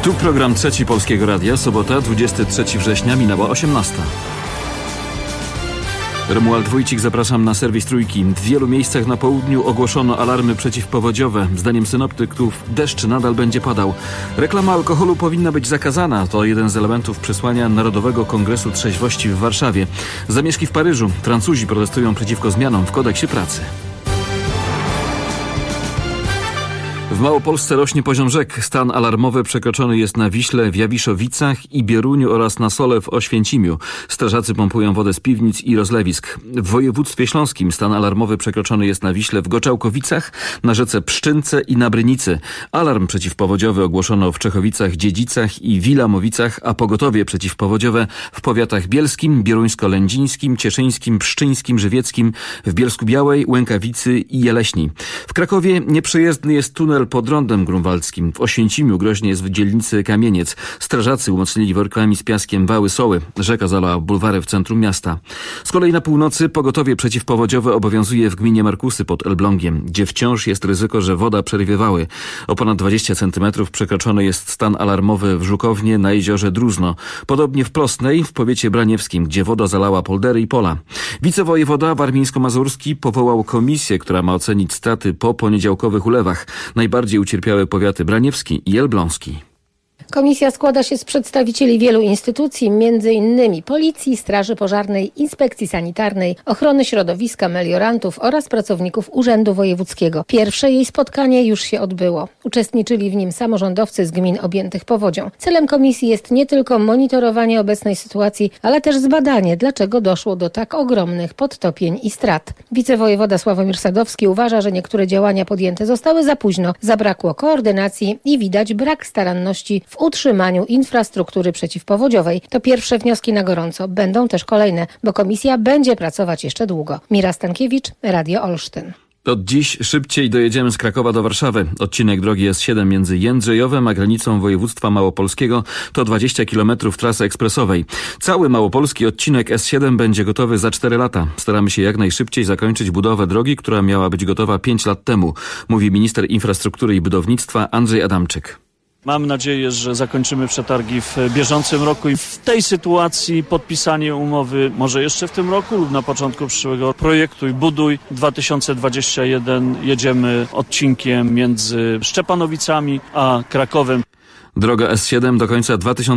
Tu program Trzeci Polskiego Radia, sobota, 23 września, minęła 18. Romuald Wójcik, zapraszam na serwis Trójki. W wielu miejscach na południu ogłoszono alarmy przeciwpowodziowe. Zdaniem synoptyków deszcz nadal będzie padał. Reklama alkoholu powinna być zakazana. To jeden z elementów przesłania Narodowego Kongresu Trzeźwości w Warszawie. Zamieszki w Paryżu. Francuzi protestują przeciwko zmianom w kodeksie pracy. W Małopolsce rośnie poziom rzek. Stan alarmowy przekroczony jest na Wiśle, w Jawiszowicach i Bieruniu oraz na Sole w Oświęcimiu. Strażacy pompują wodę z piwnic i rozlewisk. W województwie śląskim stan alarmowy przekroczony jest na Wiśle, w Goczałkowicach, na rzece Pszczynce i na Brynicy. Alarm przeciwpowodziowy ogłoszono w Czechowicach, Dziedzicach i Wilamowicach, a pogotowie przeciwpowodziowe w powiatach bielskim, bieruńsko-lędzińskim, cieszyńskim, pszczyńskim, żywieckim, w Bielsku-Białej, Łękawicy i Jeleśni. W Krakowie nieprzejezdny jest tunel pod Rondem Grunwaldzkim. W Oświęcimiu groźnie jest w dzielnicy Kamieniec. Strażacy umocnili workami z piaskiem wały Soły. Rzeka zalała bulwary w centrum miasta. Z kolei na północy pogotowie przeciwpowodziowe obowiązuje w gminie Markusy pod Elblągiem, gdzie wciąż jest ryzyko, że woda przerwie wały. O ponad 20 cm przekroczony jest stan alarmowy w Żukownie na jeziorze Druzno. Podobnie w Plosnej, w powiecie braniewskim, gdzie woda zalała poldery i pola. Wicewojewoda warmińsko-mazurski powołał komisję, która ma ocenić straty po poniedziałkowych ulewach. Najbardziej ucierpiały powiaty braniewski i elbląski. Komisja składa się z przedstawicieli wielu instytucji, m.in. Policji, Straży Pożarnej, Inspekcji Sanitarnej, Ochrony Środowiska, meliorantów oraz pracowników Urzędu Wojewódzkiego. Pierwsze jej spotkanie już się odbyło. Uczestniczyli w nim samorządowcy z gmin objętych powodzią. Celem komisji jest nie tylko monitorowanie obecnej sytuacji, ale też zbadanie, dlaczego doszło do tak ogromnych podtopień i strat. Wicewojewoda Sławomir Sadowski uważa, że niektóre działania podjęte zostały za późno, zabrakło koordynacji i widać brak staranności w utrzymaniu infrastruktury przeciwpowodziowej. To pierwsze wnioski na gorąco. Będą też kolejne, bo komisja będzie pracować jeszcze długo. Mira Stankiewicz, Radio Olsztyn. Od dziś szybciej dojedziemy z Krakowa do Warszawy. Odcinek drogi S7 między Jędrzejowem a granicą województwa małopolskiego to 20 km trasy ekspresowej. Cały małopolski odcinek S7 będzie gotowy za 4 lata. Staramy się jak najszybciej zakończyć budowę drogi, która miała być gotowa 5 lat temu, mówi minister infrastruktury i budownictwa Andrzej Adamczyk. Mam nadzieję, że zakończymy przetargi w bieżącym roku i w tej sytuacji podpisanie umowy może jeszcze w tym roku lub na początku przyszłego. Projektuj, buduj. 2021 jedziemy odcinkiem między Szczepanowicami a Krakowem. Droga S7 do końca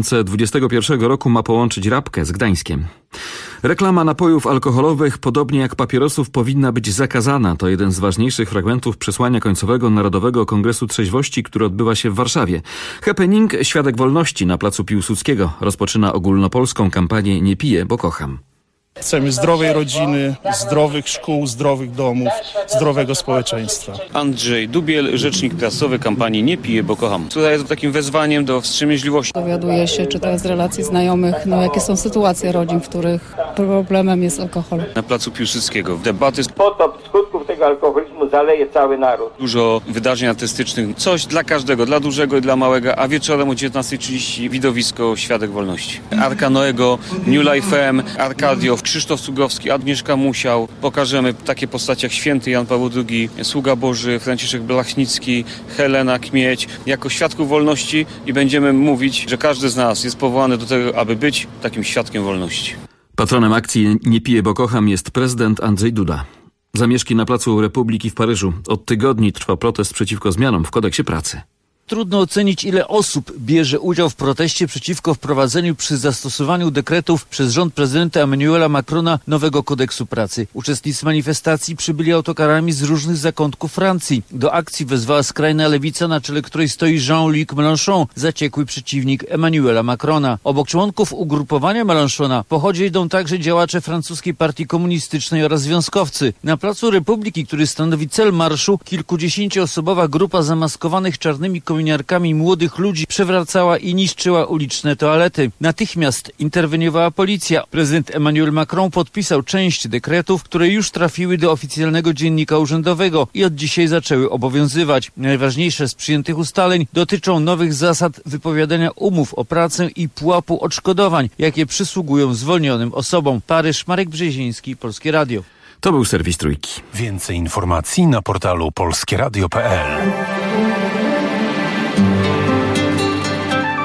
2021 roku ma połączyć Rabkę z Gdańskiem. Reklama napojów alkoholowych, podobnie jak papierosów, powinna być zakazana. To jeden z ważniejszych fragmentów przesłania końcowego Narodowego Kongresu Trzeźwości, który odbywa się w Warszawie. Happening Świadek Wolności na placu Piłsudskiego rozpoczyna ogólnopolską kampanię Nie piję, bo kocham. Chcemy zdrowej rodziny, zdrowych szkół, zdrowych domów, zdrowego społeczeństwa. Andrzej Dubiel, rzecznik prasowy kampanii Nie piję, bo kocham. Tutaj jest takim wezwaniem do wstrzemięźliwości. Dowiaduje się, czy to jest z relacji znajomych, jakie są sytuacje rodzin, w których problemem jest alkohol. Na placu Piłsudskiego debaty. Potop skutków tego alkoholizmu zaleje cały naród. Dużo wydarzeń artystycznych, coś dla każdego, dla dużego i dla małego, a wieczorem o 19:30 widowisko Świadek Wolności. Arka Noego, New Life M, Arkadio, Krzysztof Cugowski, Agnieszka Musiał. Pokażemy takie postacie jak Święty Jan Paweł II, Sługa Boży, Franciszek Blachnicki, Helena Kmieć, jako świadków wolności i będziemy mówić, że każdy z nas jest powołany do tego, aby być takim świadkiem wolności. Patronem akcji Nie piję, bo kocham jest prezydent Andrzej Duda. Zamieszki na Placu Republiki w Paryżu. Od tygodni trwa protest przeciwko zmianom w kodeksie pracy. Trudno ocenić, ile osób bierze udział w proteście przeciwko wprowadzeniu przy zastosowaniu dekretów przez rząd prezydenta Emmanuela Macrona nowego kodeksu pracy. Uczestnicy manifestacji przybyli autokarami z różnych zakątków Francji. Do akcji wezwała skrajna lewica, na czele której stoi Jean-Luc Mélenchon, zaciekły przeciwnik Emmanuela Macrona. Obok członków ugrupowania Mélenchona po chodzie idą także działacze francuskiej partii komunistycznej oraz związkowcy. Na Placu Republiki, który stanowi cel marszu, kilkudziesięcioosobowa grupa zamaskowanych czarnymi kominiarkami młodych ludzi przewracała i niszczyła uliczne toalety. Natychmiast interweniowała policja. Prezydent Emmanuel Macron podpisał część dekretów, które już trafiły do oficjalnego dziennika urzędowego i od dzisiaj zaczęły obowiązywać. Najważniejsze z przyjętych ustaleń dotyczą nowych zasad wypowiadania umów o pracę i pułapu odszkodowań, jakie przysługują zwolnionym osobom. Paryż, Marek Brzeziński, Polskie Radio. To był serwis Trójki. Więcej informacji na portalu polskieradio.pl.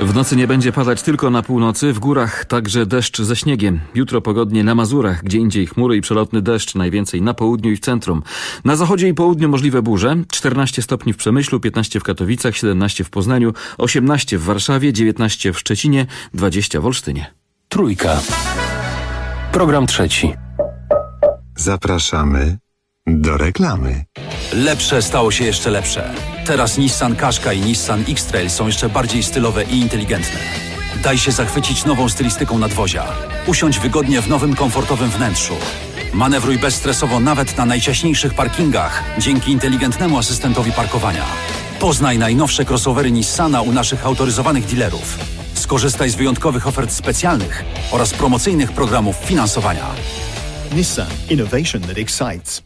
W nocy nie będzie padać tylko na północy, w górach także deszcz ze śniegiem. Jutro pogodnie na Mazurach, gdzie indziej chmury i przelotny deszcz, najwięcej na południu i w centrum. Na zachodzie i południu możliwe burze, 14 stopni w Przemyślu, 15 w Katowicach, 17 w Poznaniu, 18 w Warszawie, 19 w Szczecinie, 20 w Olsztynie. Trójka. Program trzeci. Zapraszamy do reklamy. Lepsze stało się jeszcze lepsze. Teraz Nissan Qashqa i Nissan X-Trail są jeszcze bardziej stylowe i inteligentne. Daj się zachwycić nową stylistyką nadwozia. Usiądź wygodnie w nowym, komfortowym wnętrzu. Manewruj bezstresowo nawet na najciaśniejszych parkingach dzięki inteligentnemu asystentowi parkowania. Poznaj najnowsze crossovery Nissana u naszych autoryzowanych dealerów. Skorzystaj z wyjątkowych ofert specjalnych oraz promocyjnych programów finansowania. Nissan. Innovation that excites.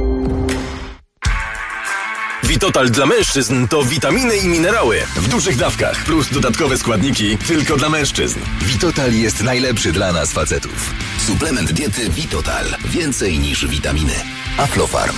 Vitotal dla mężczyzn to witaminy i minerały w dużych dawkach plus dodatkowe składniki tylko dla mężczyzn. Vitotal jest najlepszy dla nas facetów. Suplement diety Vitotal. Więcej niż witaminy. Aflofarm.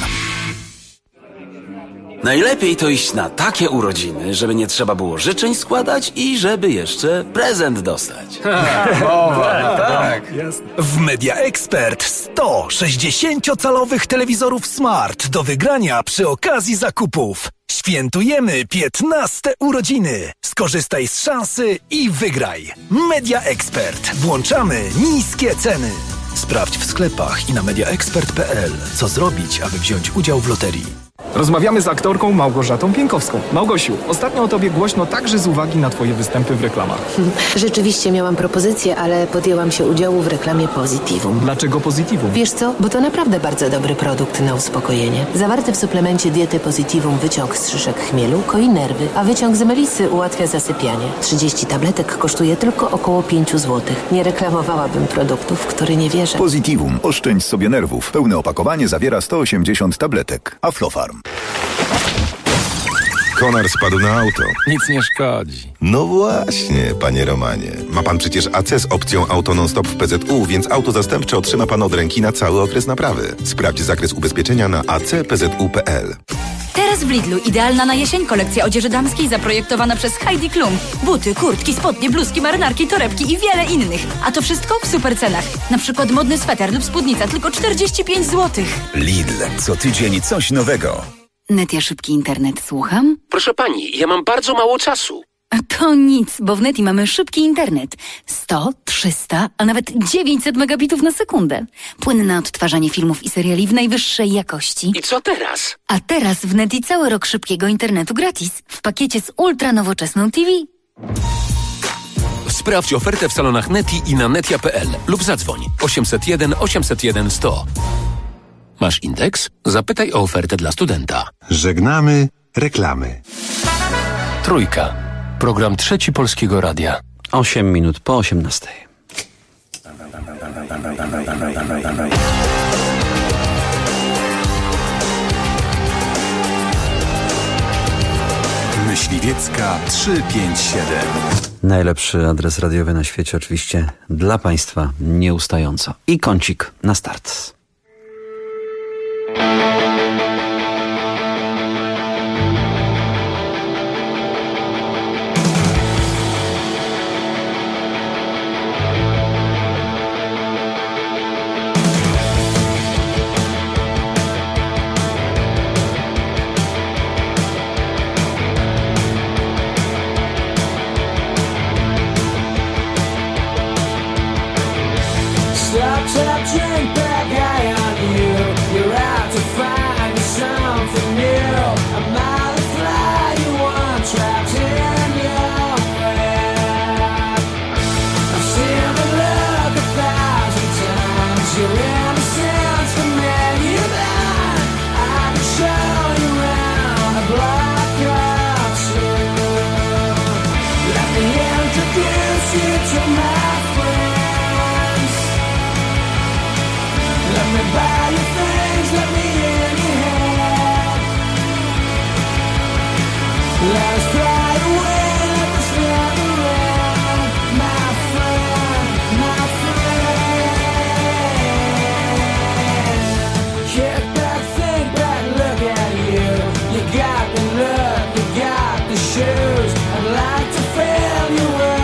Najlepiej to iść na takie urodziny, żeby nie trzeba było życzeń składać i żeby jeszcze prezent dostać. Tak. W Media Expert 100 60-calowych telewizorów Smart do wygrania przy okazji zakupów. Świętujemy 15 urodziny. Skorzystaj z szansy i wygraj. Media Expert. Włączamy niskie ceny. Sprawdź w sklepach i na mediaexpert.pl, co zrobić, aby wziąć udział w loterii. Rozmawiamy z aktorką Małgorzatą Pienkowską. Małgosiu, ostatnio o tobie głośno także z uwagi na twoje występy w reklamach. Rzeczywiście miałam propozycję, ale podjęłam się udziału w reklamie Positivum. Dlaczego Positivum? Wiesz co? Bo to naprawdę bardzo dobry produkt na uspokojenie. Zawarty w suplemencie diety Positivum wyciąg z szyszek chmielu koi nerwy, a wyciąg z melisy ułatwia zasypianie. 30 tabletek kosztuje tylko około 5 zł. Nie reklamowałabym produktów, w które nie wierzę. Positivum. Oszczędź sobie nerwów. Pełne opakowanie zawiera 180 tabletek. Aflofarm. Konar spadł na auto. Nic nie szkodzi. No właśnie, panie Romanie. Ma pan przecież AC z opcją Auto Non-Stop w PZU, więc auto zastępcze otrzyma pan od ręki na cały okres naprawy. Sprawdź zakres ubezpieczenia na acpzu.pl. Teraz w Lidlu idealna na jesień kolekcja odzieży damskiej zaprojektowana przez Heidi Klum. Buty, kurtki, spodnie, bluzki, marynarki, torebki i wiele innych. A to wszystko w super cenach. Na przykład modny sweter lub spódnica tylko 45 zł. Lidl. Co tydzień coś nowego. Netia szybki internet, słucham? Proszę pani, ja mam bardzo mało czasu. A to nic, bo w Neti mamy szybki internet. 100, 300, a nawet 900 megabitów na sekundę. Płynne odtwarzanie filmów i seriali w najwyższej jakości. I co teraz? A teraz w Neti cały rok szybkiego internetu gratis. W pakiecie z ultra nowoczesną TV. Sprawdź ofertę w salonach Neti i na netia.pl lub zadzwoń 801 801 100. Masz indeks? Zapytaj o ofertę dla studenta. Żegnamy reklamy. Trójka. Program trzeci Polskiego Radia. 8 minut po 18. Myśliwiecka 357. Najlepszy adres radiowy na świecie oczywiście dla Państwa nieustająco. I kącik na start. I'd like to fill you up.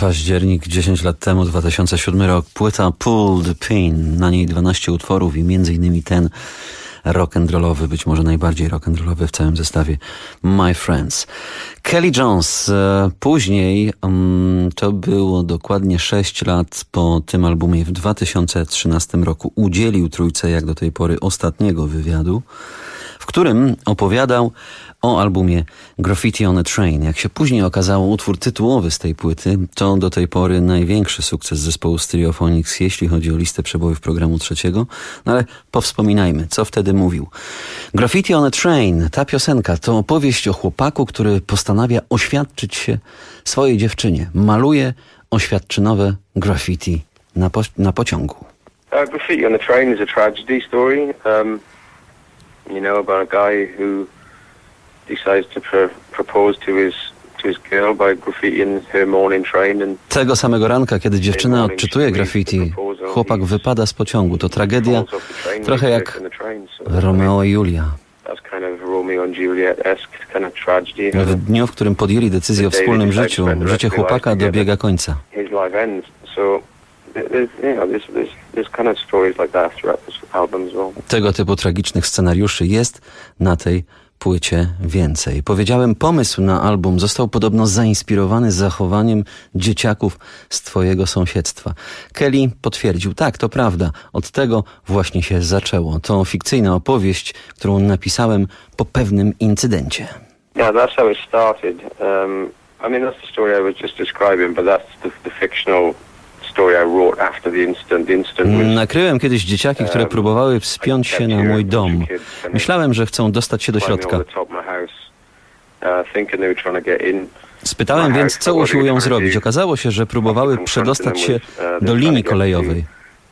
Październik, 10 lat temu, 2007 rok, płyta Pull the Pin, na niej 12 utworów i m.in. ten rock'n'rollowy, być może najbardziej rock'n'rollowy w całym zestawie, My Friends. Kelly Jones, później, to było dokładnie 6 lat po tym albumie, w 2013 roku udzielił trójce jak do tej pory ostatniego wywiadu, w którym opowiadał o albumie Graffiti on a Train. Jak się później okazało, utwór tytułowy z tej płyty to do tej pory największy sukces zespołu Stereophonics, jeśli chodzi o listę przebojów programu trzeciego. No ale powspominajmy, co wtedy mówił. Graffiti on a Train, ta piosenka, to opowieść o chłopaku, który postanawia oświadczyć się swojej dziewczynie. Maluje oświadczynowe graffiti na pociągu. Graffiti on a Train is a tragedy story. About a guy who decides to propose to his girl by graffitiing her morning train. And tego samego ranka, kiedy dziewczyna odczytuje graffiti, chłopak wypada z pociągu. To tragedia, trochę jak Romeo i Julia. W dniu, w którym podjęli decyzję o wspólnym życiu, życie chłopaka dobiega końca. Tego typu tragicznych scenariuszy jest na tej płycie więcej. Powiedziałem, pomysł na album został podobno zainspirowany zachowaniem dzieciaków z twojego sąsiedztwa. Kelly potwierdził, tak, to prawda, od tego właśnie się zaczęło. To fikcyjna opowieść, którą napisałem po pewnym incydencie. Yeah, that's how it started. That's the story I was just describing, but that's the fictional story I wrote after the incident. Nakryłem kiedyś dzieciaki, które próbowały wspiąć się na mój dom. Myślałem, że chcą dostać się do środka. Spytałem więc, co usiłują zrobić. Okazało się, że próbowały przedostać się do linii kolejowej.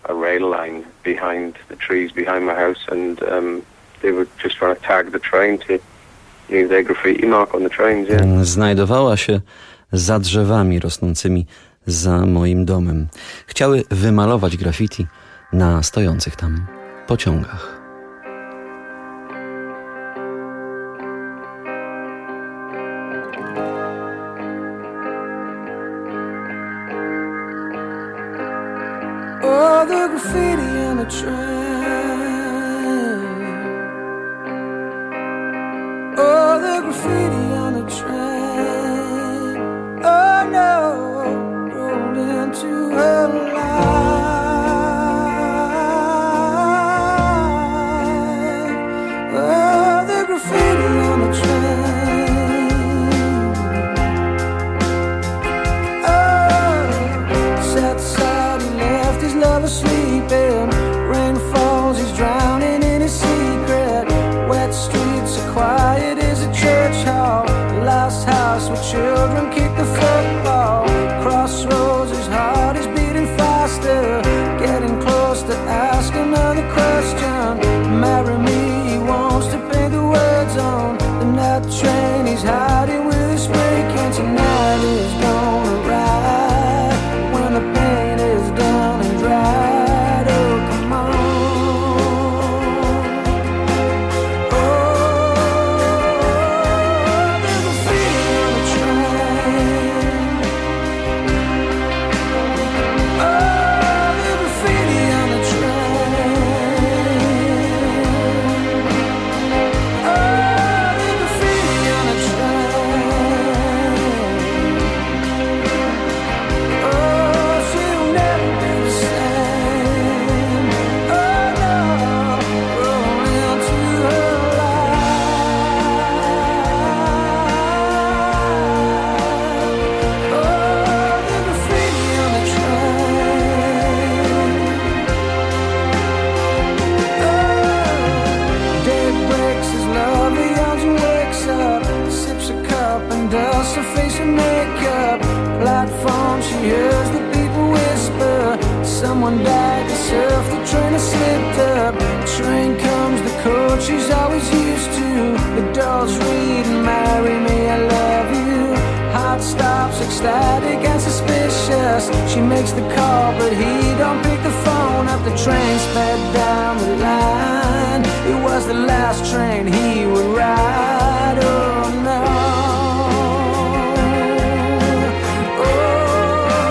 Znajdowała się za drzewami rosnącymi za moim domem. Chciały wymalować graffiti na stojących tam pociągach. Oh, the graffiti on the train. Oh, the graffiti on the train. Oh no. Into her life. Oh, the graffiti on the train. Oh, sat aside, he left his lover sleeping. Rain falls, he's drowning in his secret. Wet streets are quiet as a church hall. Last house where children kick the football. Crossroads, his heart is beating faster. Getting close to ask another question. Marry me, he wants to paint the words on the night train. He's hiding with his spray can. Tonight is gonna ride when the paint is done and dried. Oh, come on. Someone died to surf, the train has slipped up. Train comes, the coach she's always used to. The doors read, marry me, I love you. Heart stops, ecstatic and suspicious. She makes the call, but he don't pick the phone up. The train sped down the line. It was the last train he would ride. Oh no. Oh,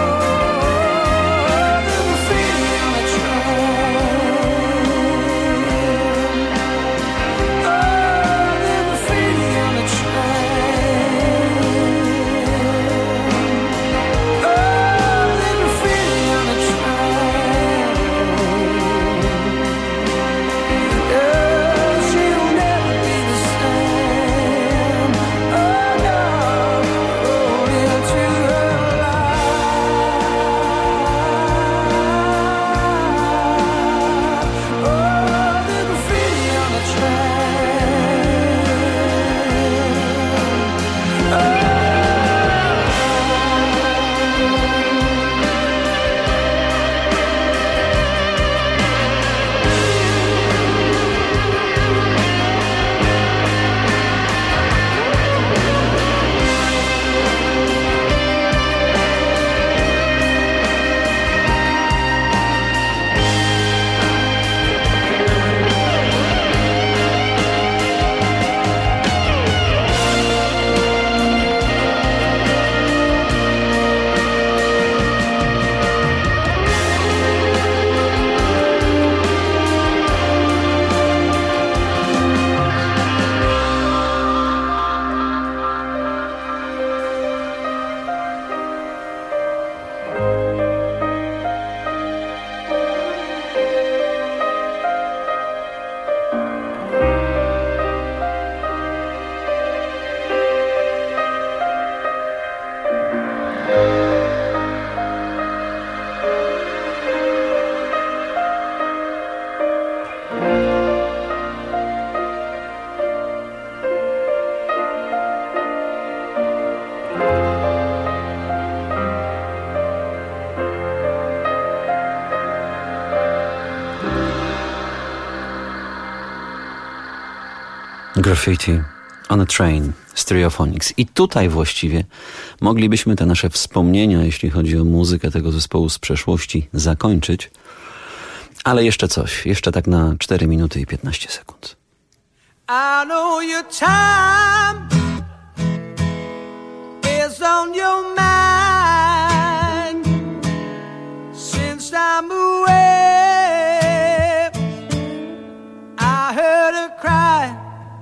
Graffiti on a Train, Stereophonics. I tutaj właściwie moglibyśmy te nasze wspomnienia, jeśli chodzi o muzykę tego zespołu z przeszłości, zakończyć. Ale jeszcze coś, jeszcze tak na 4 minuty i 15 sekund. I know your time is on your mind since I'm away. I heard her cry.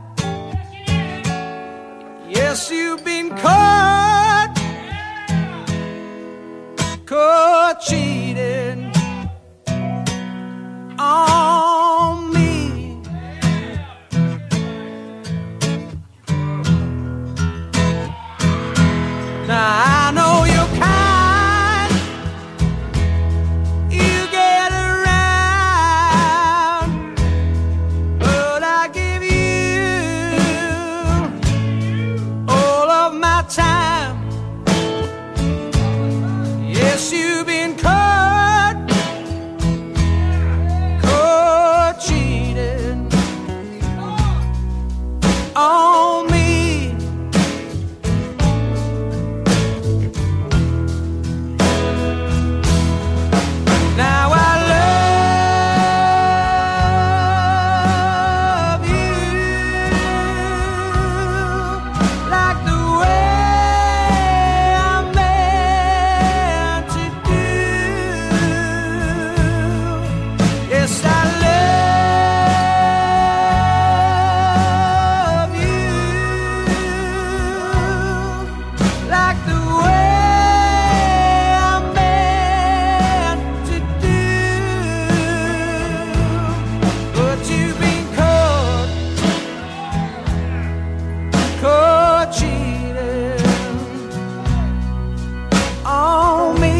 Yes, you've been caught cheating on me. Now I know you're kind, you get around, but I give you all of my time. Yes, you've been caught cheating on me. Now I love you like the way I'm meant to do. Yes, I love you like the way I'm meant to do. But you've been caught cheating on me.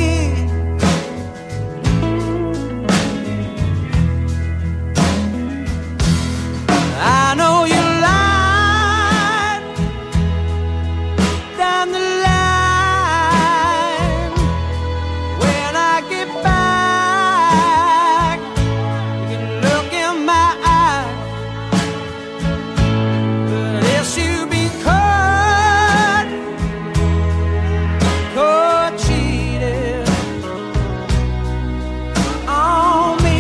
I know you lied down the line. When I get back, you can look in my eyes. But yes, you've been caught cheating on me.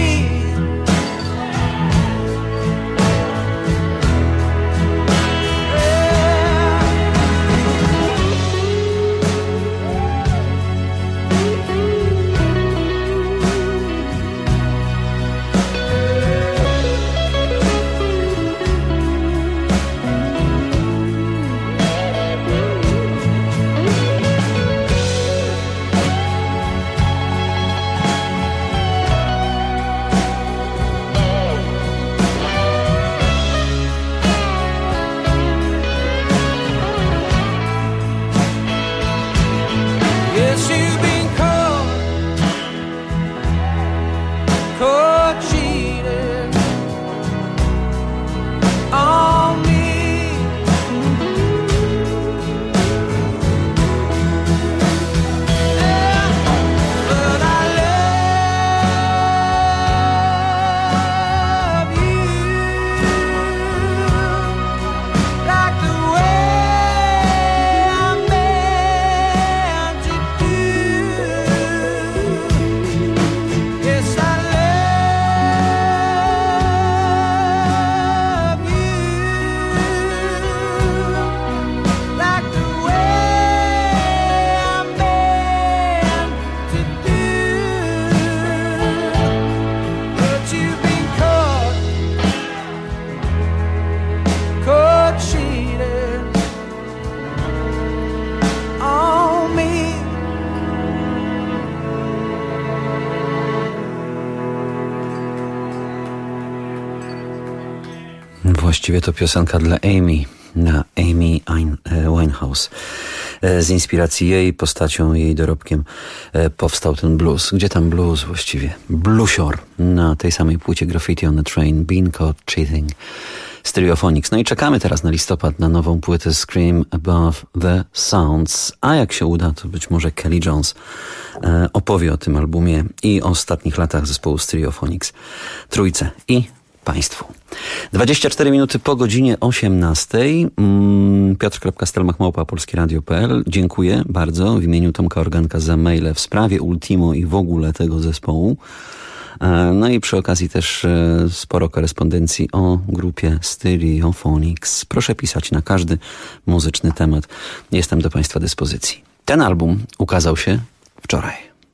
Yes, you've been caught cheating on me. Yeah, but I love you like the way I'm meant to do. Yes, I love you like the way I'm meant to do. But you've been caught cheating on me. Właściwie to piosenka dla Amy, na Amy Winehouse. Z inspiracji jej postacią, jej dorobkiem powstał ten blues. Gdzie tam blues właściwie? Bluesior na tej samej płycie Graffiti on a Train, Been Caught Cheating, Stereophonics. No i czekamy teraz na listopad na nową płytę Scream Above the Sounds. A jak się uda, to być może Kelly Jones opowie o tym albumie i o ostatnich latach zespołu Stereophonics. Trójce i Państwu. 24 minuty po godzinie 18. Piotr.stelmach@polskieradio.pl. Dziękuję bardzo w imieniu Tomka Organka za maile w sprawie Ultimo i w ogóle tego zespołu. No i przy okazji też sporo korespondencji o grupie Stereophonics. Proszę pisać na każdy muzyczny temat. Jestem do Państwa dyspozycji. Ten album ukazał się wczoraj.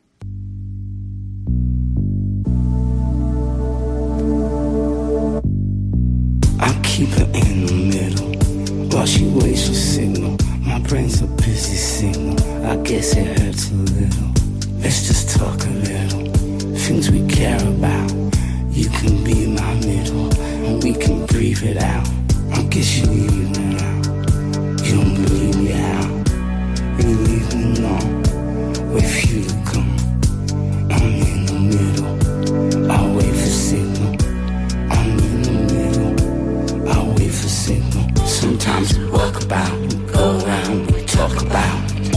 I keep her in the middle while she waits for signal. My brain's a busy signal. I guess it hurts a little. Let's just talk a little. Things we care about. You can be my middle, and we can breathe it out. I guess you leave me out. You don't believe me out. You leave me alone. Wait for you to come. I'm in the middle. I'll wait for signal. I'm in the middle. I'll wait for signal. Sometimes we walk about, we go around, we talk about.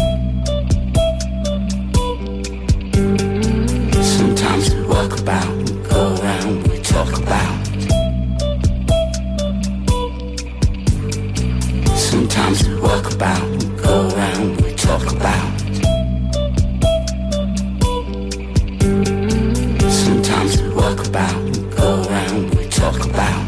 Sometimes we walk about, we go around, we talk about. Sometimes we walk about, we go around, we talk about. Sometimes we walk about, we go around, we talk about.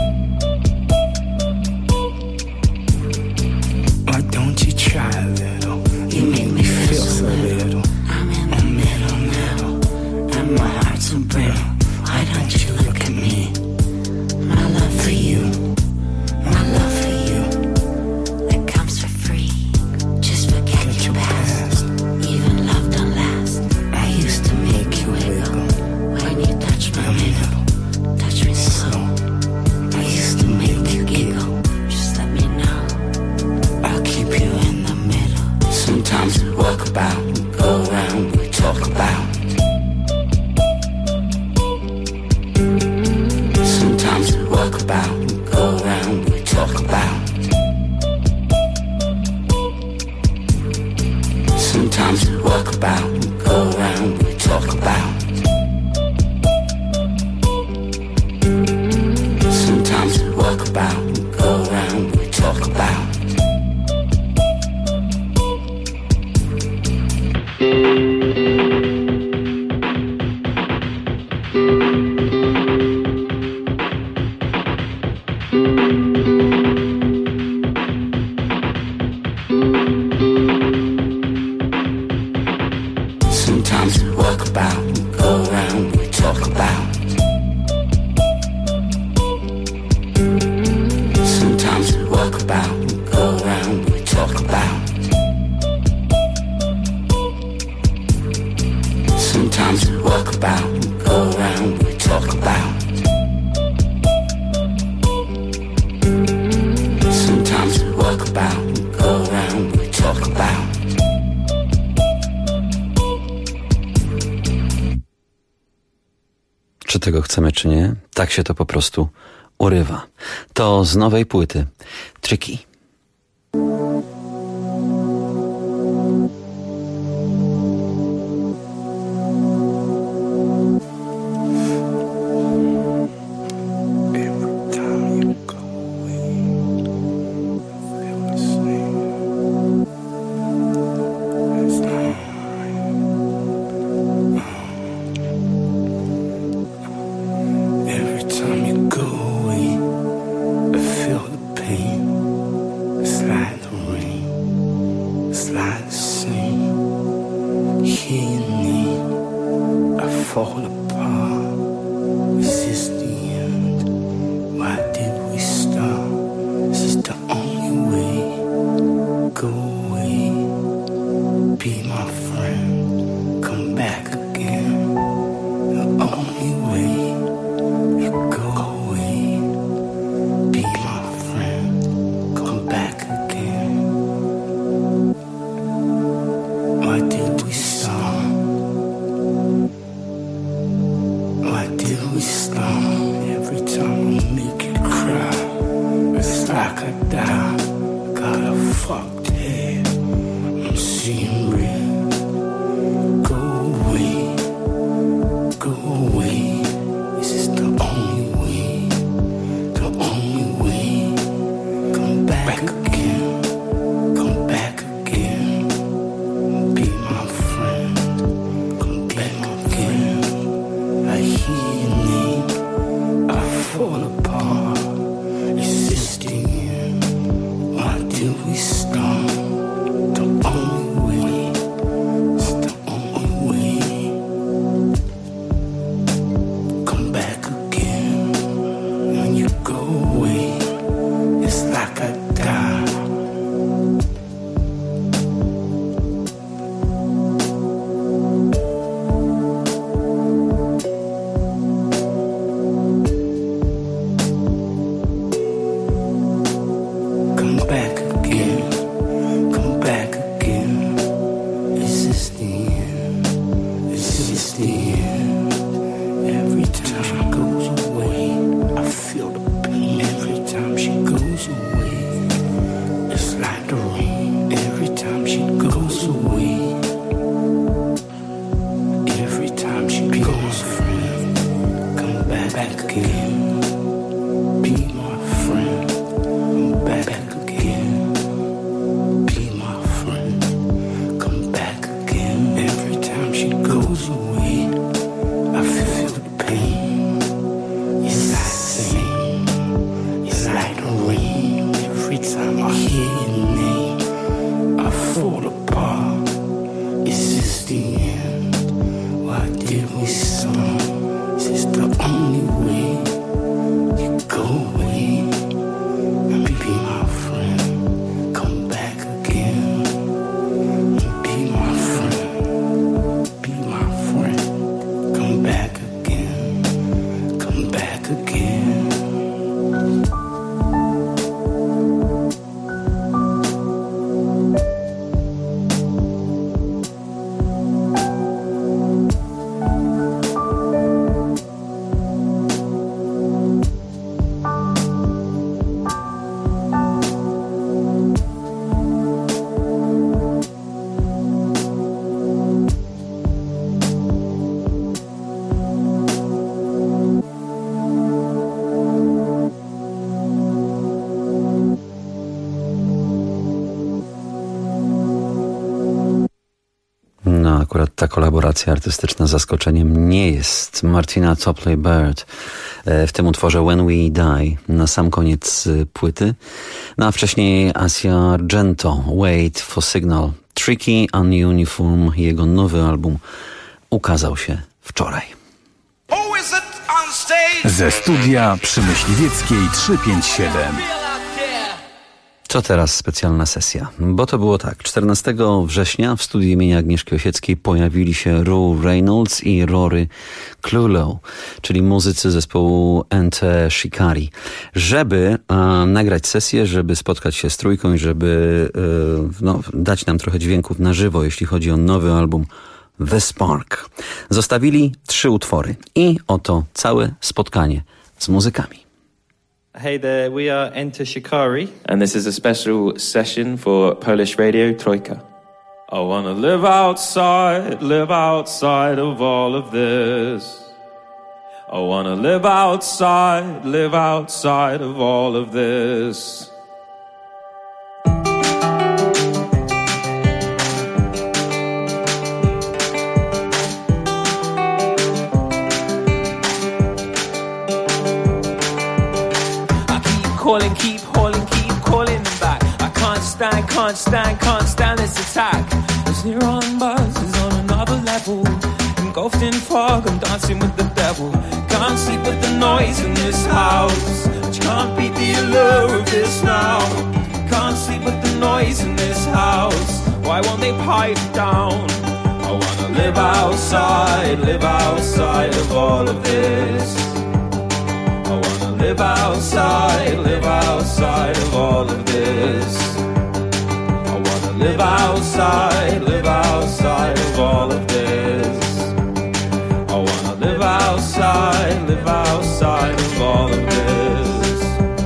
Why don't you try a little? You make me feel so little. I'm in the middle, and my heart's a brittle. Why don't you look at me? My love for you, my love for you, it comes for free. Just forget your past. Even love don't last. I used to make you wiggle when you touch my middle, touch me slow. I used to make you giggle. Just let me know. I'll keep you in the middle. Sometimes we walk about, we go around, we talk about. Sometimes we walk about, we go around, we talk about. Sometimes we walk about, we go around, we talk about. Sometimes we walk about, we go around, we talk about. Sometimes we walk about, we go around, we talk about. Sometimes we walk about, we go around, we talk about. Sometimes we walk about, we go around, we talk about. Sometimes we walk about, we go around, we talk about. Czy tego chcemy, czy nie, tak się to po prostu urywa. To z nowej płyty Tricky. Every time you go away, I feel the pain. It's like the rain, it's like the same. Hear your name, I fall apart. Resist the end. Why did we stop? This is the only way. Go away, be my friend, come back again. The only way. Go away, be my friend, come back again. Why did we stop? Why did we stop? Every time we make you cry, it's like I die. Got a fucked head, I'm seeing red. Go away, go away. This is the only way. again. Be my friend. Come back again. Be my friend. Come back again. Every time she goes away, I feel the pain. It's the same. It's like the rain. Every time I hear your name, I fall apart. Is this the end? Why did we start? Is this the only way? You go away and be my friend. Come back again. Be my friend. Be my friend. Come back again. Come back again. Akurat ta kolaboracja artystyczna zaskoczeniem nie jest. Martina Topley-Bird w tym utworze When We Die na sam koniec płyty. No a wcześniej Asia Argento, Wait for Signal. Tricky Ununiform, jego nowy album ukazał się wczoraj. Ze studia przy Myśliwieckiej 357. Co teraz specjalna sesja? Bo to było tak. 14 września w studiu imienia Agnieszki Osieckiej pojawili się Ru Reynolds i Rory Clulow, czyli muzycy zespołu Ente Shikari, żeby nagrać sesję, żeby spotkać się z trójką i żeby dać nam trochę dźwięków na żywo, jeśli chodzi o nowy album The Spark. Zostawili 3 utwory i oto całe spotkanie z muzykami. Hey there, we are Enter Shikari, and this is a special session for Polish radio Troika. I wanna live outside of all of this. I wanna live outside of all of this. Keep calling them back. I can't stand this attack. This neuron buzz is on another level. Engulfed in fog, I'm dancing with the devil. Can't sleep with the noise in this house. Can't beat the allure of this now. Can't sleep with the noise in this house. Why won't they pipe down? I wanna live outside of all of this. I wanna live outside of all of this. I wanna live outside of all of this. I wanna live outside of all of this.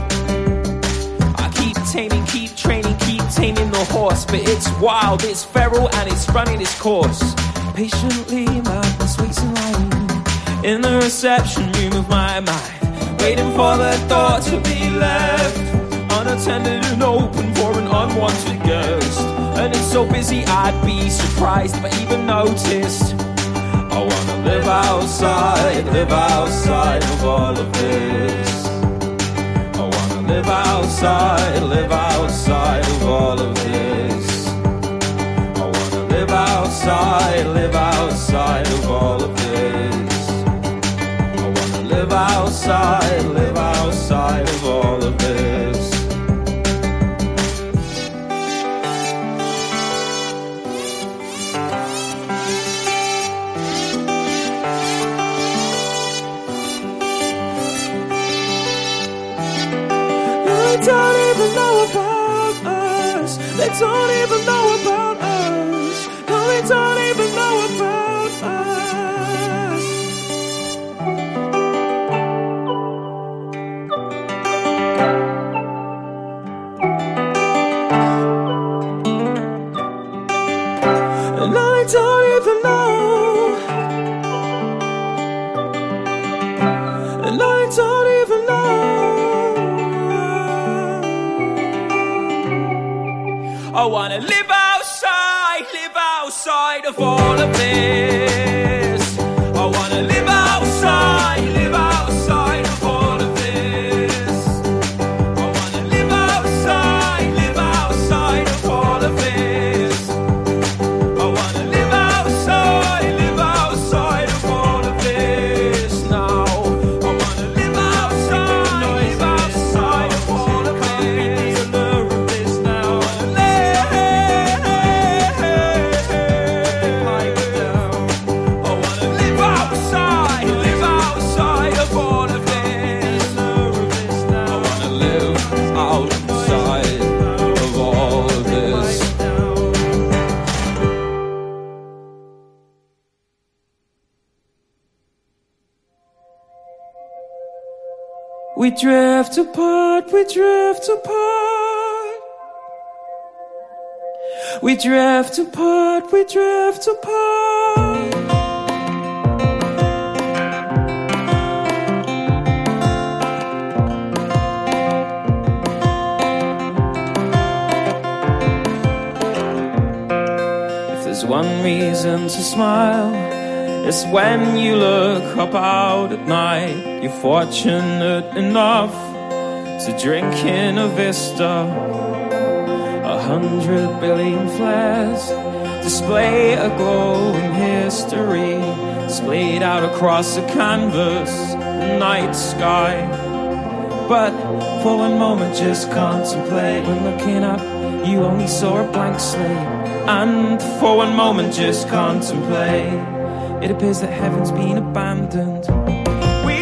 I keep taming the horse, but it's wild, it's feral, and it's running its course. Patiently, madness waits in line in the reception room of my mind, waiting for the door to be left unattended and open for an unwanted guest. And it's so busy I'd be surprised if I even noticed. I wanna live outside of all of this. I wanna live outside of all of this. I wanna live outside of all of this. I wanna live outside of all of this. They don't even know about us. They don't even know about us. No, they don't even know about us. And I don't even know. And I don't I wanna live outside of all of this. I wanna live outside of all of this. I wanna live outside of all of this. I wanna live outside of all of this now. I wanna live outside of all of this. Now I wanna live outside of all of this. I wanna live outside of all of this. We drift apart, we drift apart. We drift apart, we drift apart. If there's one reason to smile, it's when you look up out at night. You're fortunate enough to drink in a vista. 100 billion flares display a glowing history, splayed out across a canvas, the night sky. But for one moment just contemplate, when looking up you only saw a blank slate. And for one moment just contemplate, it appears that heaven's been abandoned. We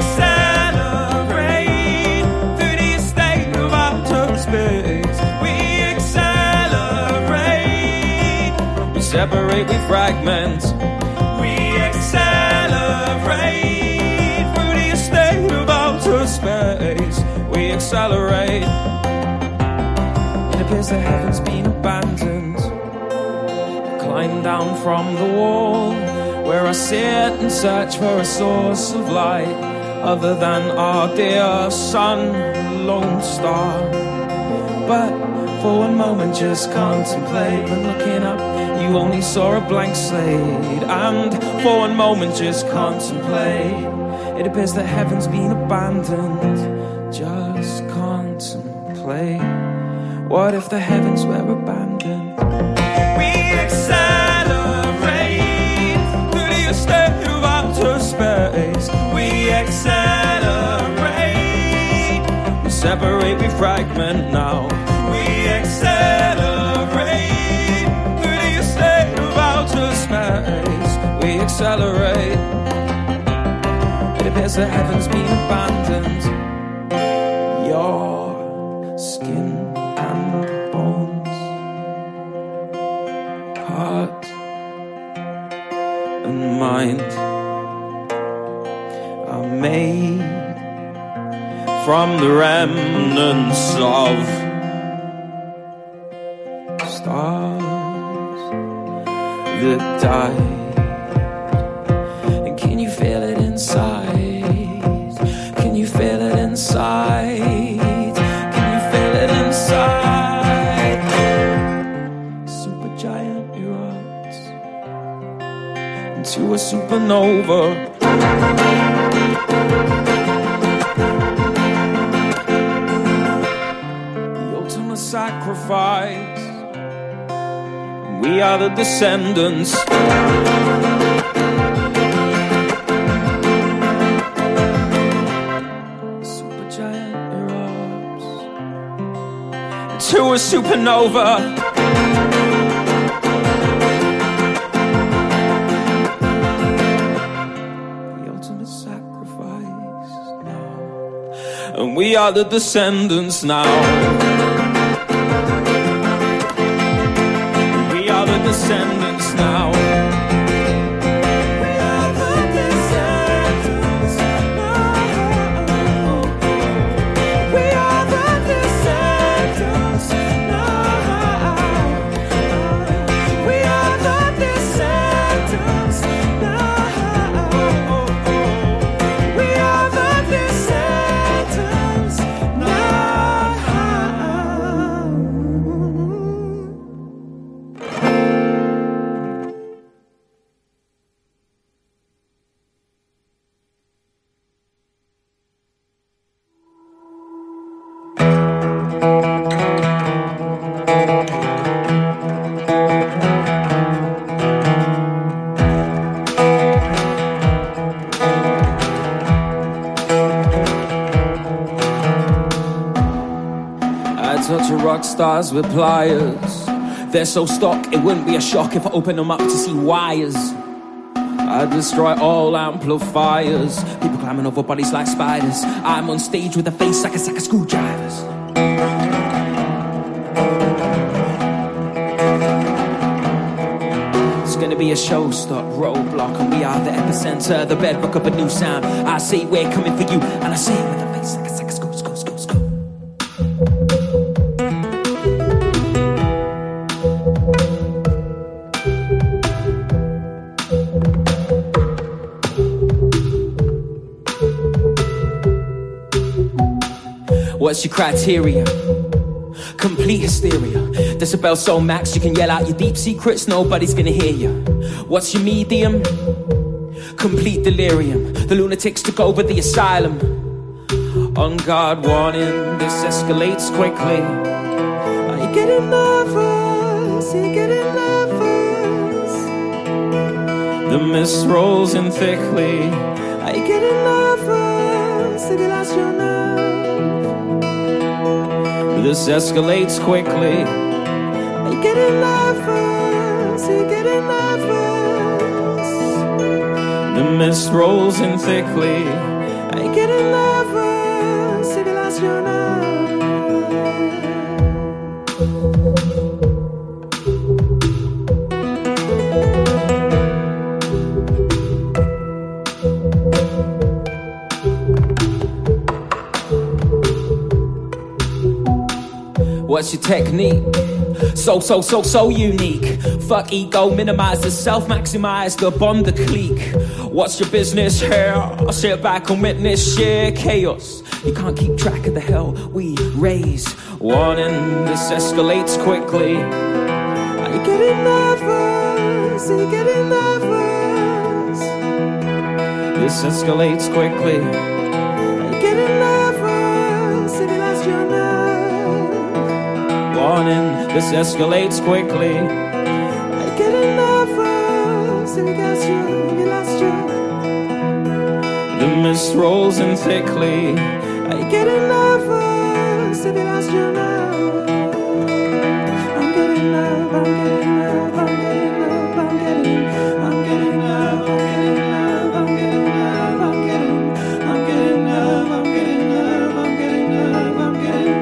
accelerate through the estate of outer space. We accelerate, we separate, we fragment. We accelerate through the estate of outer space. We accelerate, it appears that heaven's been abandoned. Climb down from the wall where I sit and search for a source of light other than our dear sun, lone star. But for one moment just contemplate, when looking up you only saw a blank slate. And for one moment just contemplate, it appears that heaven's been abandoned. Just contemplate, what if the heavens were abandoned? We accelerate through the estate of outer space. We accelerate, we separate, we fragment now. We accelerate through the estate of outer space. We accelerate, it appears the heavens been abandoned. Your skin and bones, heart and mind are made from the remnants of stars that died. And can you feel it inside? Can you feel it inside? Can you feel it inside? Supergiant erupts into a supernova. Sacrifice, we are the descendants. Supergiant erupts into a supernova. The ultimate sacrifice now, and we are the descendants now. Descendants now. We are the descendants now. We are the descendants now. We are the descendants now. We are the descendants now. Rock stars with pliers. They're so stock, it wouldn't be a shock if I open them up to see wires. I destroy all amplifiers. People climbing over bodies like spiders. I'm on stage with a face like a sack of screwdrivers. It's gonna be a show-stop roadblock, and we are the epicenter, the bedrock of a new sound. I say we're coming for you, and I say it with a face like a sack of screw. What's your criteria? Complete hysteria. Decibel so max you can yell out your deep secrets, nobody's gonna hear you. What's your medium? Complete delirium. The lunatics took over the asylum. On guard warning, this escalates quickly. Are you getting nervous? Are you getting nervous? The mist rolls in thickly. Are you getting nervous? Have you lost your nerve? This escalates quickly. Are you getting nervous? Are you getting nervous? The mist rolls in thickly. Are you getting nervous? Have you lost your nerve? What's your technique? So unique. Fuck ego, minimize the self, maximize the bond, the clique. What's your business here? I'll sit back and witness sheer chaos. You can't keep track of the hell we raise. Warning, this escalates quickly. Are you getting nervous? Are you getting nervous? This escalates quickly. Are you getting nervous? Have you lost your nerve? Warning, this escalates quickly. Are you getting nervous? Have you lost your? The mist rolls in thickly. Are you getting nervous? Have you lost your nerve? I'm getting nerve, I'm getting nerve, I'm getting nerve, I'm getting nerve, I'm getting nerve, I'm getting nerve, I'm getting nerve, I'm getting nerve, I'm getting nerve, I'm getting nerve, I'm getting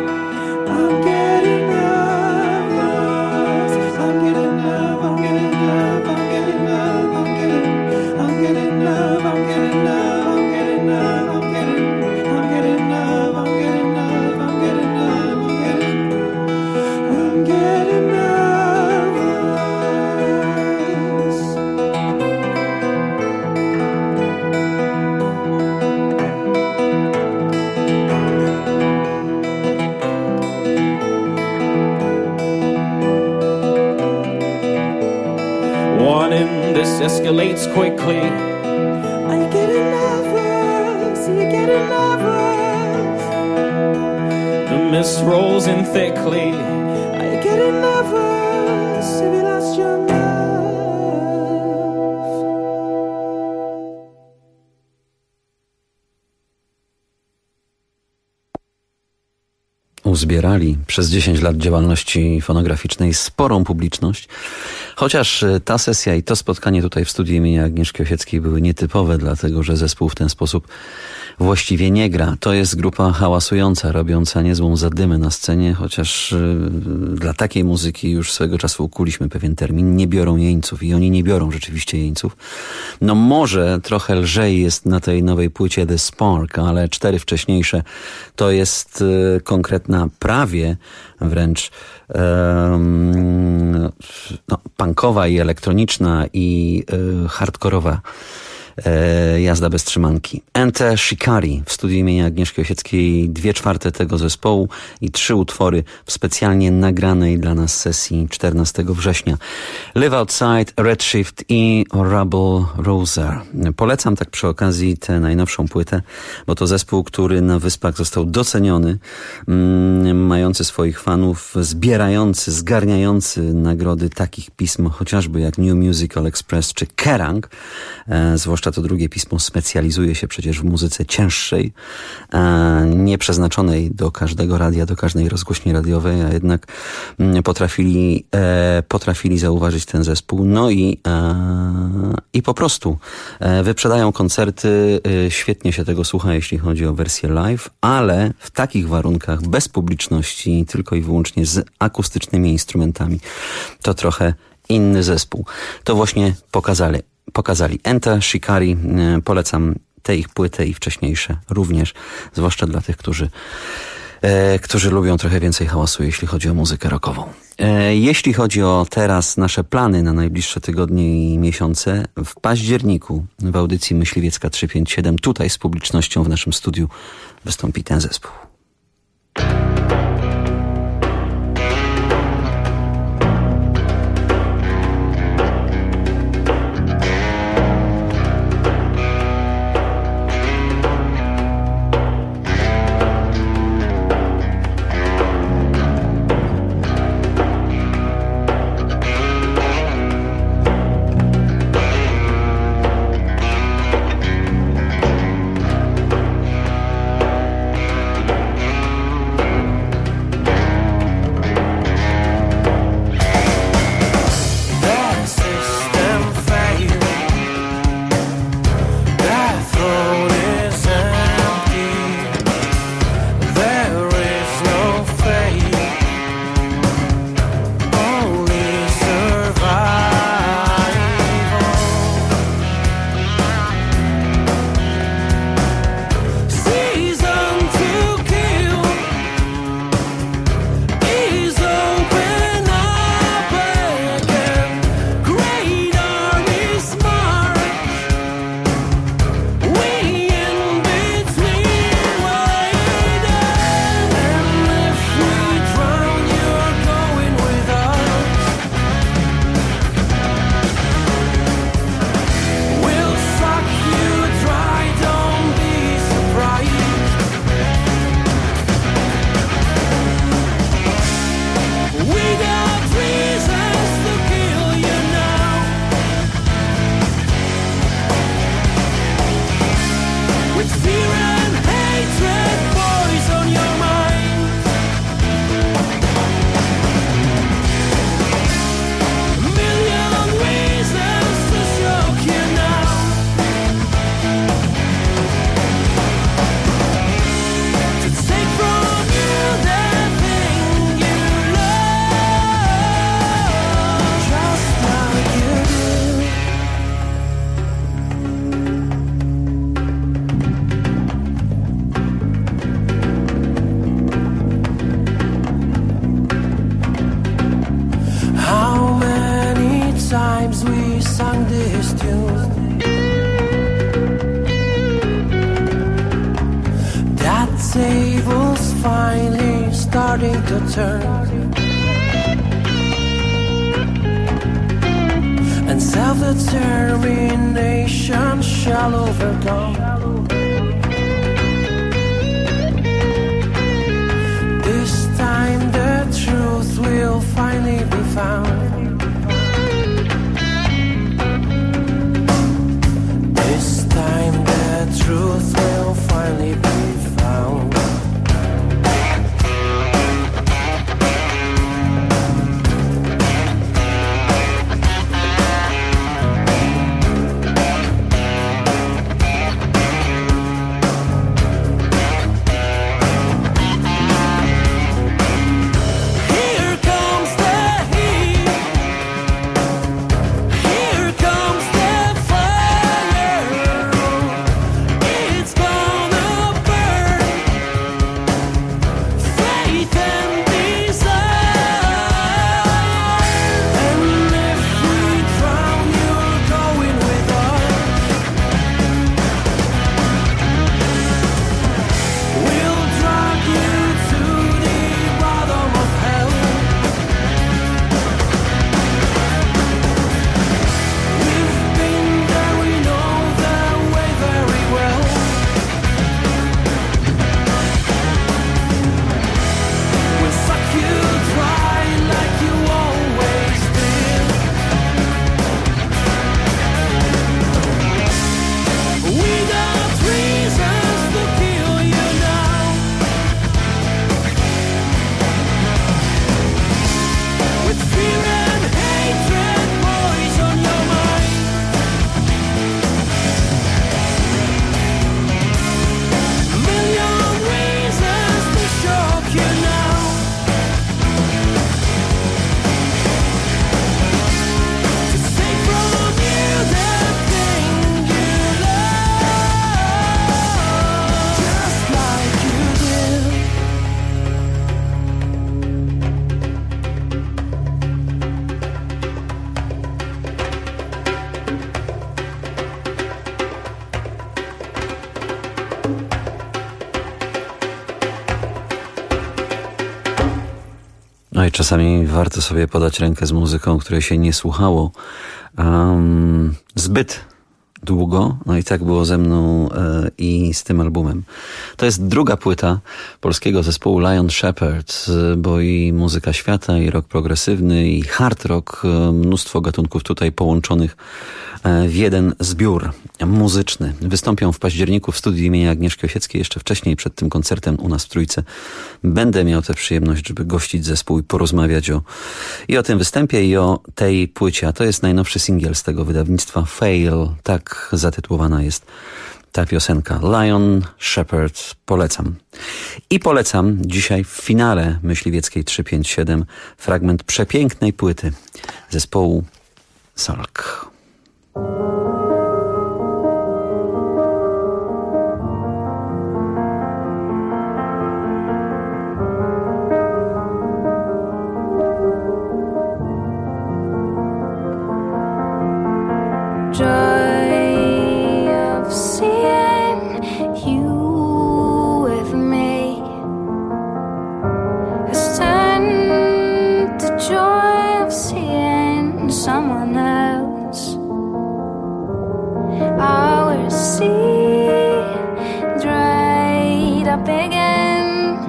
escalates quickly. Are you getting nervous? Are you getting nervous? The mist rolls in thickly. Are you getting nervous? Have you lost your nerve? Uzbierali przez 10 lat działalności fonograficznej sporą publiczność. Chociaż ta sesja i to spotkanie tutaj w studiu imienia Agnieszki Osieckiej były nietypowe, dlatego że zespół w ten sposób właściwie nie gra. To jest grupa hałasująca, robiąca niezłą zadymę na scenie, chociaż dla takiej muzyki już swego czasu ukuliśmy pewien termin. Nie biorą jeńców i oni nie biorą rzeczywiście jeńców. No może trochę lżej jest na tej nowej płycie The Spark, ale 4 wcześniejsze to jest konkretna, prawie wręcz punkowa i elektroniczna i hardkorowa Jazda bez trzymanki. Enter Shikari w studiu imienia Agnieszki Osieckiej 2/4 tego zespołu i 3 utwory w specjalnie nagranej dla nas sesji 14 września. Live Outside, Redshift i Rebel Rouser. Polecam tak przy okazji tę najnowszą płytę, bo to zespół, który na Wyspach został doceniony, mający swoich fanów, zbierający, zgarniający nagrody takich pism chociażby jak New Musical Express czy Kerrang. Zwłaszcza to drugie pismo specjalizuje się przecież w muzyce cięższej, nieprzeznaczonej do każdego radia, do każdej rozgłośni radiowej, a jednak potrafili zauważyć ten zespół. No i po prostu wyprzedają koncerty, świetnie się tego słucha, jeśli chodzi o wersję live, ale w takich warunkach, bez publiczności, tylko i wyłącznie z akustycznymi instrumentami, to trochę inny zespół. To właśnie pokazali Enter Shikari. Polecam tę ich płytę i wcześniejsze również, zwłaszcza dla tych, którzy lubią trochę więcej hałasu, jeśli chodzi o muzykę rockową. Jeśli chodzi o teraz nasze plany na najbliższe tygodnie i miesiące, w październiku w audycji Myśliwiecka 357 tutaj z publicznością w naszym studiu wystąpi ten zespół. And self-determination shall overcome. This time the truth will finally be found. This time the truth will finally be found. No i czasami warto sobie podać rękę z muzyką, której się nie słuchało zbyt długo. No i tak było ze mną i z tym albumem. To jest druga płyta polskiego zespołu Lion Shepherd, bo i muzyka świata, i rock progresywny, i hard rock, mnóstwo gatunków tutaj połączonych w jeden zbiór muzyczny. Wystąpią w październiku w studiu imienia Agnieszki Osieckiej. Jeszcze wcześniej, przed tym koncertem u nas w Trójce, będę miał tę przyjemność, żeby gościć zespół i porozmawiać o tym występie i o tej płycie. A to jest najnowszy singiel z tego wydawnictwa, Fail. Tak zatytułowana jest ta piosenka. Lion Shepherd. Polecam. I polecam dzisiaj w finale Myśliwieckiej 357 fragment przepięknej płyty zespołu Salk. Joy of seeing you with me has turned to joy of seeing someone else. Our sea dried up again.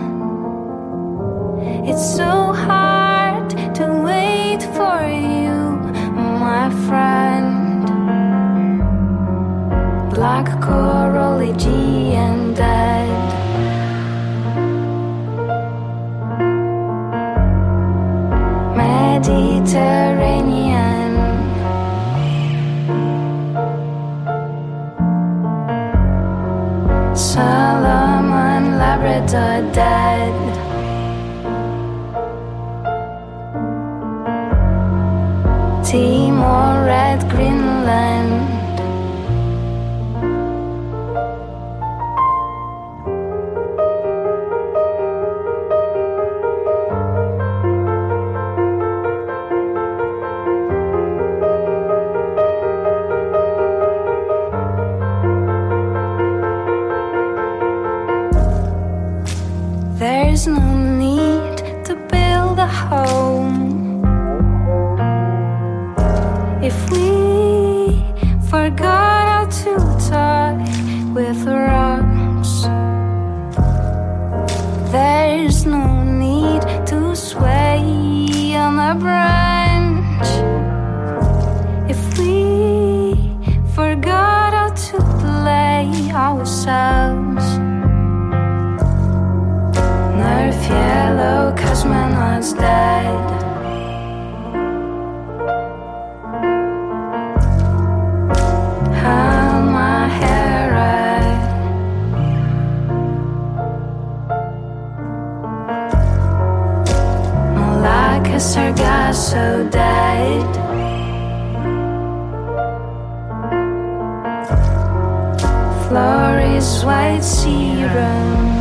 It's so hard to wait for you, my friend. Black coral, Aegean dead. Mediterranean. Solomon, Labrador dead. Timor, Red Greenland. There's no need to build a home if we forgot how to talk with rocks. There's no need to sway on a branch if we forgot how to play ourselves. Nerf yellow, cosmonauts dead. Halmahera. Malacca, Sargasso dead. Flores, white serum.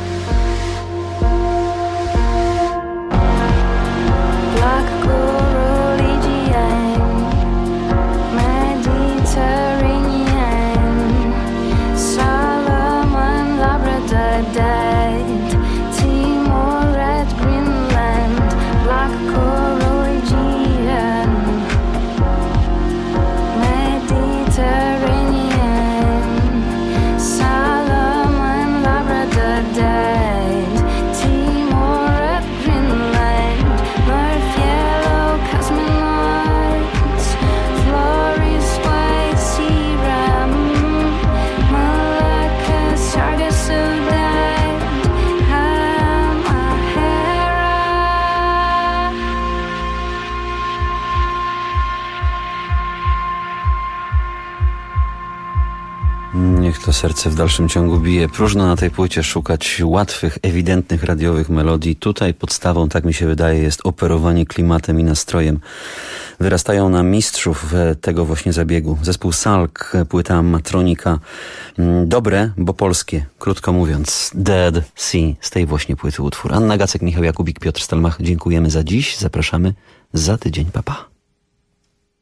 Niech to serce w dalszym ciągu bije. Próżno na tej płycie szukać łatwych, ewidentnych radiowych melodii. Tutaj podstawą, tak mi się wydaje, jest operowanie klimatem i nastrojem. Wyrastają na mistrzów tego właśnie zabiegu. Zespół Salk, płyta Matronika. Dobre, bo polskie. Krótko mówiąc, Dead Sea, z tej właśnie płyty utwór. Anna Gacek, Michał Jakubik, Piotr Stelmach. Dziękujemy za dziś. Zapraszamy za tydzień. Pa, pa.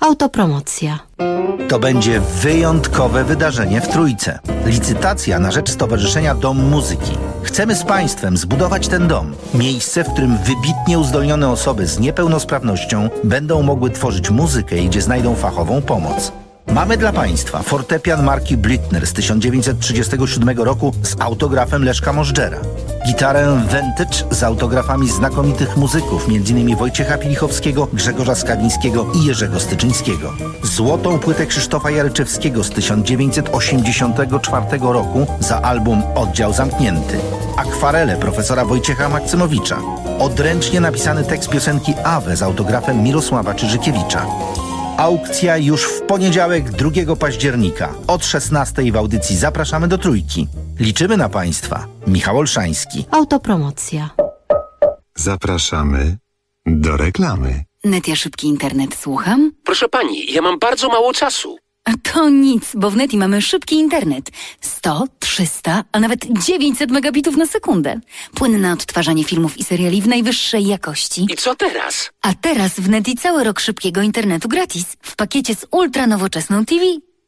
Autopromocja. To będzie wyjątkowe wydarzenie w Trójce. Licytacja na rzecz Stowarzyszenia Dom Muzyki. Chcemy z Państwem zbudować ten dom. Miejsce, w którym wybitnie uzdolnione osoby z niepełnosprawnością będą mogły tworzyć muzykę i gdzie znajdą fachową pomoc. Mamy dla Państwa fortepian marki Blüthner z 1937 roku z autografem Leszka Możdżera. Gitarę Vintage z autografami znakomitych muzyków, m.in. Wojciecha Pilichowskiego, Grzegorza Skawińskiego i Jerzego Styczyńskiego. Złotą płytę Krzysztofa Jaryczewskiego z 1984 roku za album Oddział Zamknięty. Akwarele profesora Wojciecha Maksymowicza. Odręcznie napisany tekst piosenki Awe z autografem Mirosława Czyżykiewicza. Aukcja już w poniedziałek 2 października. Od 16:00 w audycji Zapraszamy do Trójki. Liczymy na Państwa. Michał Olszański. Autopromocja. Zapraszamy do reklamy. Netia Szybki Internet, słucham? Proszę pani, ja mam bardzo mało czasu. A to nic, bo w Neti mamy szybki internet. 100, 300, a nawet 900 megabitów na sekundę. Płynne odtwarzanie filmów i seriali w najwyższej jakości. I co teraz? A teraz w Neti cały rok szybkiego internetu gratis. W pakiecie z ultranowoczesną TV.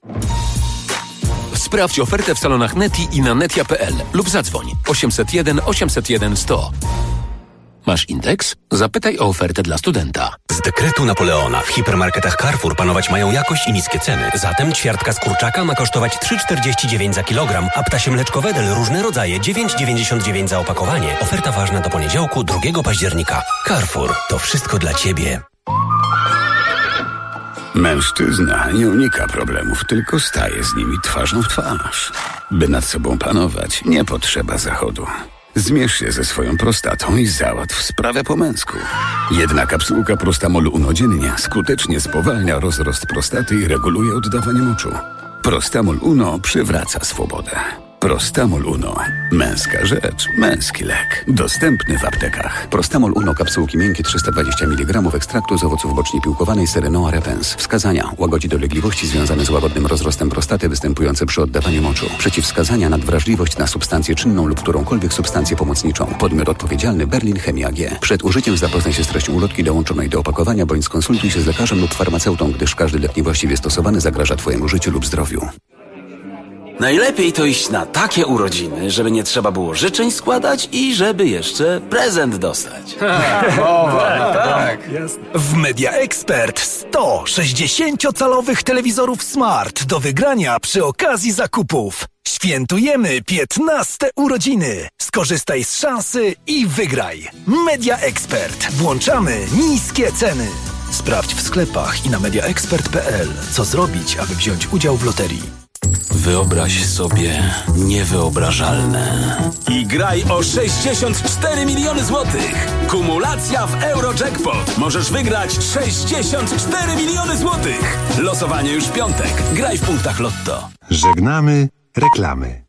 Sprawdź ofertę w salonach Neti i na netia.pl lub zadzwoń 801 801 100. Masz indeks? Zapytaj o ofertę dla studenta. Z dekretu Napoleona w hipermarketach Carrefour panować mają jakość i niskie ceny. Zatem ćwiartka z kurczaka ma kosztować 3,49 za kilogram, a ptasie mleczko Wedel różne rodzaje 9,99 za opakowanie. Oferta ważna do poniedziałku 2 października. Carrefour. To wszystko dla Ciebie. Mężczyzna nie unika problemów, tylko staje z nimi twarzą w twarz. By nad sobą panować, nie potrzeba zachodu. Zmierz się ze swoją prostatą i załatw sprawę po męsku. Jedna kapsułka Prostamol Uno dziennie skutecznie spowalnia rozrost prostaty i reguluje oddawanie moczu. Prostamol Uno przywraca swobodę. Prostamol Uno. Męska rzecz, męski lek. Dostępny w aptekach. Prostamol Uno, kapsułki miękkie 320 mg ekstraktu z owoców bocznie piłkowanej Serenoa repens. Wskazania: łagodzi dolegliwości związane z łagodnym rozrostem prostaty występujące przy oddawaniu moczu. Przeciwwskazania: nadwrażliwość na substancję czynną lub którąkolwiek substancję pomocniczą. Podmiot odpowiedzialny: Berlin Chemia AG. Przed użyciem zapoznaj się z treścią ulotki dołączonej do opakowania bądź skonsultuj się z lekarzem lub farmaceutą, gdyż każdy lek niewłaściwie stosowany zagraża Twojemu życiu lub zdrowiu. Najlepiej to iść na takie urodziny, żeby nie trzeba było życzeń składać i żeby jeszcze prezent dostać. Tak. W Media Expert 100 60-calowych telewizorów Smart do wygrania przy okazji zakupów. Świętujemy 15 urodziny. Skorzystaj z szansy i wygraj. Media Expert. Włączamy niskie ceny. Sprawdź w sklepach i na mediaexpert.pl, co zrobić, aby wziąć udział w loterii. Wyobraź sobie niewyobrażalne. I graj o 64 miliony złotych. Kumulacja w Eurojackpot. Możesz wygrać 64 miliony złotych. Losowanie już w piątek. Graj w punktach Lotto. Żegnamy reklamy.